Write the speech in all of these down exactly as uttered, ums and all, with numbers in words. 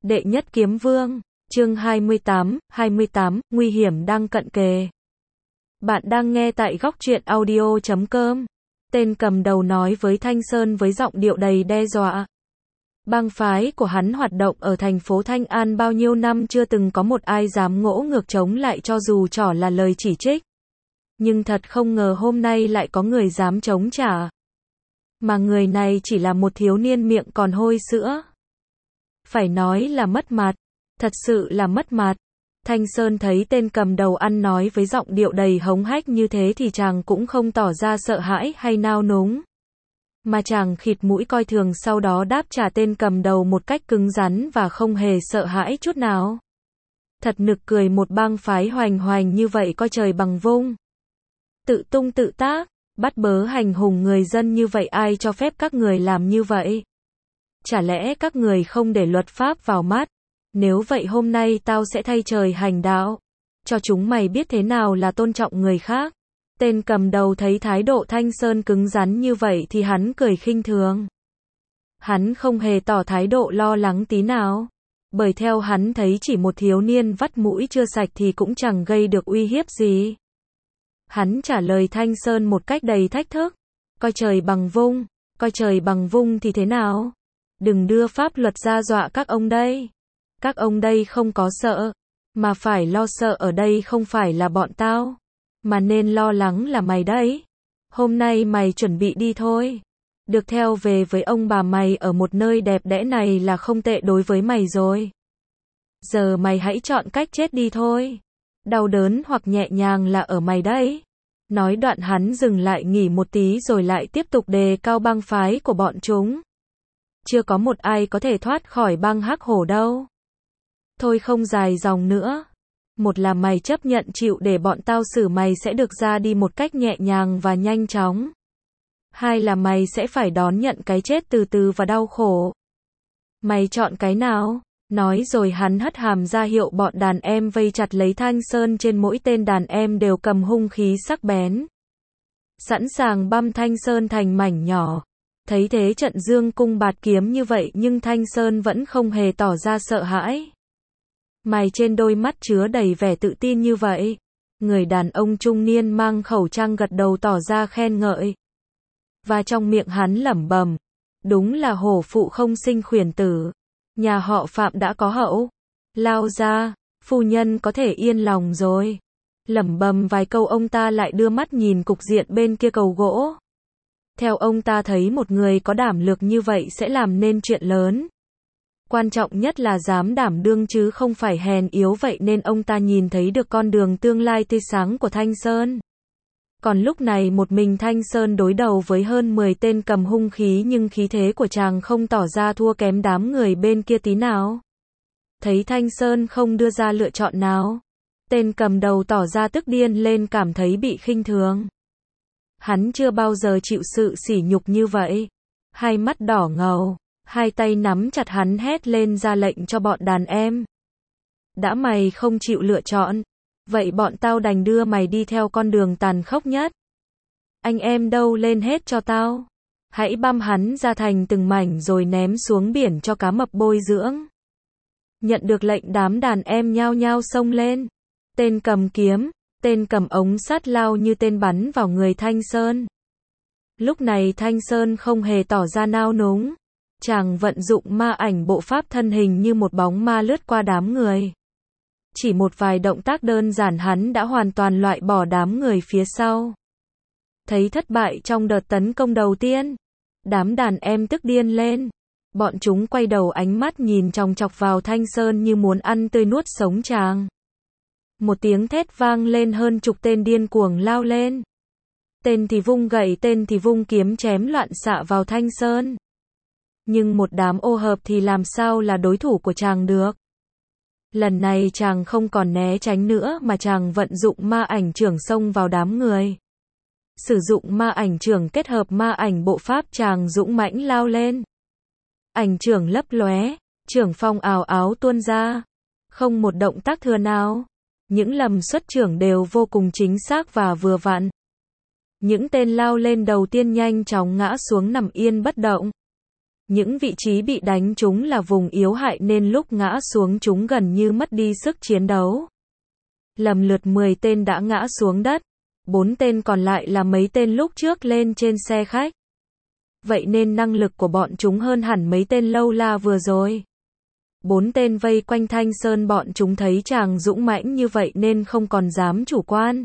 Đệ nhất kiếm vương, chương hai mươi tám, hai mươi tám, nguy hiểm đang cận kề. Bạn đang nghe tại góc truyện audio chấm com. Tên cầm đầu nói với Thanh Sơn với giọng điệu đầy đe dọa. Bang phái của hắn hoạt động ở thành phố Thanh An bao nhiêu năm chưa từng có một ai dám ngỗ ngược chống lại cho dù trỏ là lời chỉ trích. Nhưng thật không ngờ hôm nay lại có người dám chống trả. Mà người này chỉ là một thiếu niên miệng còn hôi sữa. Phải nói là mất mặt, thật sự là mất mặt. Thanh Sơn thấy tên cầm đầu ăn nói với giọng điệu đầy hống hách như thế thì chàng cũng không tỏ ra sợ hãi hay nao núng. Mà chàng khịt mũi coi thường sau đó đáp trả tên cầm đầu một cách cứng rắn và không hề sợ hãi chút nào. Thật nực cười, một bang phái hoành hoành như vậy coi trời bằng vung. Tự tung tự tác, bắt bớ hành hùng người dân như vậy, ai cho phép các người làm như vậy? Chả lẽ các người không để luật pháp vào mắt? Nếu vậy hôm nay tao sẽ thay trời hành đạo, cho chúng mày biết thế nào là tôn trọng người khác. Tên cầm đầu thấy thái độ Thanh Sơn cứng rắn như vậy thì hắn cười khinh thường. Hắn không hề tỏ thái độ lo lắng tí nào. Bởi theo hắn thấy chỉ một thiếu niên vắt mũi chưa sạch thì cũng chẳng gây được uy hiếp gì. Hắn trả lời Thanh Sơn một cách đầy thách thức. Coi trời bằng vung, coi trời bằng vung thì thế nào? Đừng đưa pháp luật ra dọa các ông đây. Các ông đây không có sợ, mà phải lo sợ ở đây không phải là bọn tao, mà nên lo lắng là mày đấy. Hôm nay mày chuẩn bị đi thôi. Được theo về với ông bà mày ở một nơi đẹp đẽ này là không tệ đối với mày rồi. Giờ mày hãy chọn cách chết đi thôi. Đau đớn hoặc nhẹ nhàng là ở mày đấy. Nói đoạn hắn dừng lại nghỉ một tí rồi lại tiếp tục đề cao bang phái của bọn chúng. Chưa có một ai có thể thoát khỏi bang Hắc Hổ đâu. Thôi không dài dòng nữa. Một là mày chấp nhận chịu để bọn tao xử mày sẽ được ra đi một cách nhẹ nhàng và nhanh chóng. Hai là mày sẽ phải đón nhận cái chết từ từ và đau khổ. Mày chọn cái nào? Nói rồi hắn hất hàm ra hiệu bọn đàn em vây chặt lấy Thanh Sơn, trên mỗi tên đàn em đều cầm hung khí sắc bén. Sẵn sàng băm Thanh Sơn thành mảnh nhỏ. Thấy thế trận dương cung bạt kiếm như vậy nhưng Thanh Sơn vẫn không hề tỏ ra sợ hãi. Mày trên đôi mắt chứa đầy vẻ tự tin như vậy. Người đàn ông trung niên mang khẩu trang gật đầu tỏ ra khen ngợi. Và trong miệng hắn lẩm bẩm, đúng là hổ phụ không sinh khuyển tử. Nhà họ Phạm đã có hậu. Lao ra, phu nhân có thể yên lòng rồi. Lẩm bẩm vài câu ông ta lại đưa mắt nhìn cục diện bên kia cầu gỗ. Theo ông ta thấy một người có đảm lược như vậy sẽ làm nên chuyện lớn. Quan trọng nhất là dám đảm đương chứ không phải hèn yếu, vậy nên ông ta nhìn thấy được con đường tương lai tươi sáng của Thanh Sơn. Còn lúc này một mình Thanh Sơn đối đầu với hơn mười tên cầm hung khí nhưng khí thế của chàng không tỏ ra thua kém đám người bên kia tí nào. Thấy Thanh Sơn không đưa ra lựa chọn nào, tên cầm đầu tỏ ra tức điên lên, cảm thấy bị khinh thường. Hắn chưa bao giờ chịu sự sỉ nhục như vậy. Hai mắt đỏ ngầu, hai tay nắm chặt, hắn hét lên ra lệnh cho bọn đàn em. Đã mày không chịu lựa chọn, vậy bọn tao đành đưa mày đi theo con đường tàn khốc nhất. Anh em đâu lên hết cho tao. Hãy băm hắn ra thành từng mảnh rồi ném xuống biển cho cá mập bôi dưỡng. Nhận được lệnh đám đàn em nhao nhao xông lên. Tên cầm kiếm, tên cầm ống sắt lao như tên bắn vào người Thanh Sơn. Lúc này Thanh Sơn không hề tỏ ra nao núng. Chàng vận dụng ma ảnh bộ pháp, thân hình như một bóng ma lướt qua đám người. Chỉ một vài động tác đơn giản hắn đã hoàn toàn loại bỏ đám người phía sau. Thấy thất bại trong đợt tấn công đầu tiên, đám đàn em tức điên lên. Bọn chúng quay đầu ánh mắt nhìn chòng chọc vào Thanh Sơn như muốn ăn tươi nuốt sống chàng. Một tiếng thét vang lên, hơn chục tên điên cuồng lao lên. Tên thì vung gậy, tên thì vung kiếm chém loạn xạ vào Thanh Sơn. Nhưng một đám ô hợp thì làm sao là đối thủ của chàng được. Lần này chàng không còn né tránh nữa mà chàng vận dụng ma ảnh chưởng xông vào đám người. Sử dụng ma ảnh chưởng kết hợp ma ảnh bộ pháp, chàng dũng mãnh lao lên. Ảnh chưởng lấp lóe, chưởng phong ào áo tuôn ra. Không một động tác thừa nào. Những lầm xuất chưởng đều vô cùng chính xác và vừa vặn. Những tên lao lên đầu tiên nhanh chóng ngã xuống nằm yên bất động. Những vị trí bị đánh trúng là vùng yếu hại nên lúc ngã xuống chúng gần như mất đi sức chiến đấu. Lần lượt mười tên đã ngã xuống đất, bốn tên còn lại là mấy tên lúc trước lên trên xe khách. Vậy nên năng lực của bọn chúng hơn hẳn mấy tên lâu la vừa rồi. Bốn tên vây quanh Thanh Sơn, bọn chúng thấy chàng dũng mãnh như vậy nên không còn dám chủ quan.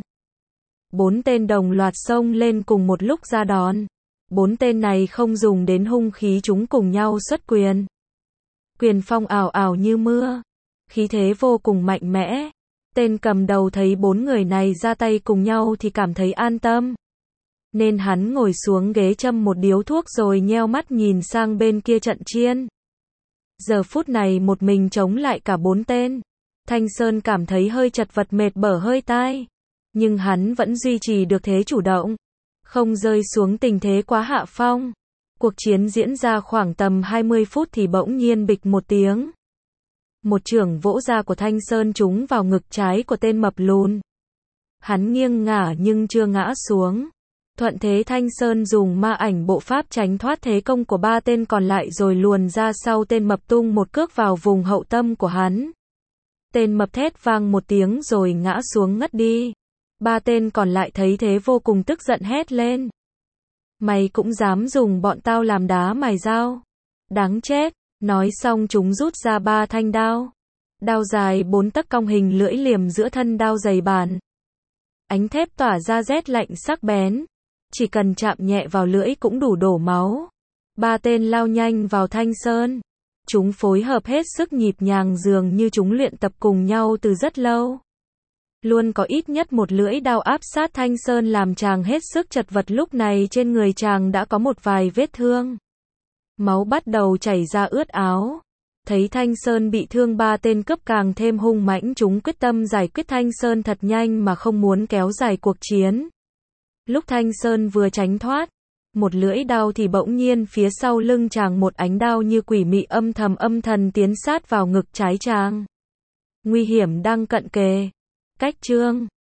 Bốn tên đồng loạt xông lên cùng một lúc ra đòn. Bốn tên này không dùng đến hung khí, chúng cùng nhau xuất quyền. Quyền phong ào ào như mưa, khí thế vô cùng mạnh mẽ. Tên cầm đầu thấy bốn người này ra tay cùng nhau thì cảm thấy an tâm. Nên hắn ngồi xuống ghế châm một điếu thuốc rồi nheo mắt nhìn sang bên kia trận chiến. Giờ phút này một mình chống lại cả bốn tên. Thanh Sơn cảm thấy hơi chật vật, mệt bở hơi tai. Nhưng hắn vẫn duy trì được thế chủ động, không rơi xuống tình thế quá hạ phong. Cuộc chiến diễn ra khoảng tầm hai mươi phút thì bỗng nhiên bịch một tiếng. Một chưởng vỗ ra của Thanh Sơn trúng vào ngực trái của tên mập lùn. Hắn nghiêng ngả nhưng chưa ngã xuống. Thuận thế Thanh Sơn dùng ma ảnh bộ pháp tránh thoát thế công của ba tên còn lại rồi luồn ra sau tên mập, tung một cước vào vùng hậu tâm của hắn. Tên mập thét vang một tiếng rồi ngã xuống ngất đi. Ba tên còn lại thấy thế vô cùng tức giận hét lên. Mày cũng dám dùng bọn tao làm đá mài dao? Đáng chết! Nói xong chúng rút ra ba thanh đao. Đao dài bốn tấc cong hình lưỡi liềm giữa thân đao dày bản. Ánh thép tỏa ra rét lạnh sắc bén. Chỉ cần chạm nhẹ vào lưỡi cũng đủ đổ máu. Ba tên lao nhanh vào Thanh Sơn. Chúng phối hợp hết sức nhịp nhàng, dường như chúng luyện tập cùng nhau từ rất lâu. Luôn có ít nhất một lưỡi đao áp sát Thanh Sơn làm chàng hết sức chật vật. Lúc này trên người chàng đã có một vài vết thương. Máu bắt đầu chảy ra ướt áo. Thấy Thanh Sơn bị thương, ba tên cướp càng thêm hung mãnh, chúng quyết tâm giải quyết Thanh Sơn thật nhanh mà không muốn kéo dài cuộc chiến. Lúc Thanh Sơn vừa tránh thoát một lưỡi đao thì bỗng nhiên phía sau lưng chàng một ánh đao như quỷ mị âm thầm âm thần tiến sát vào ngực trái chàng. Nguy hiểm đang cận kề. Cách chương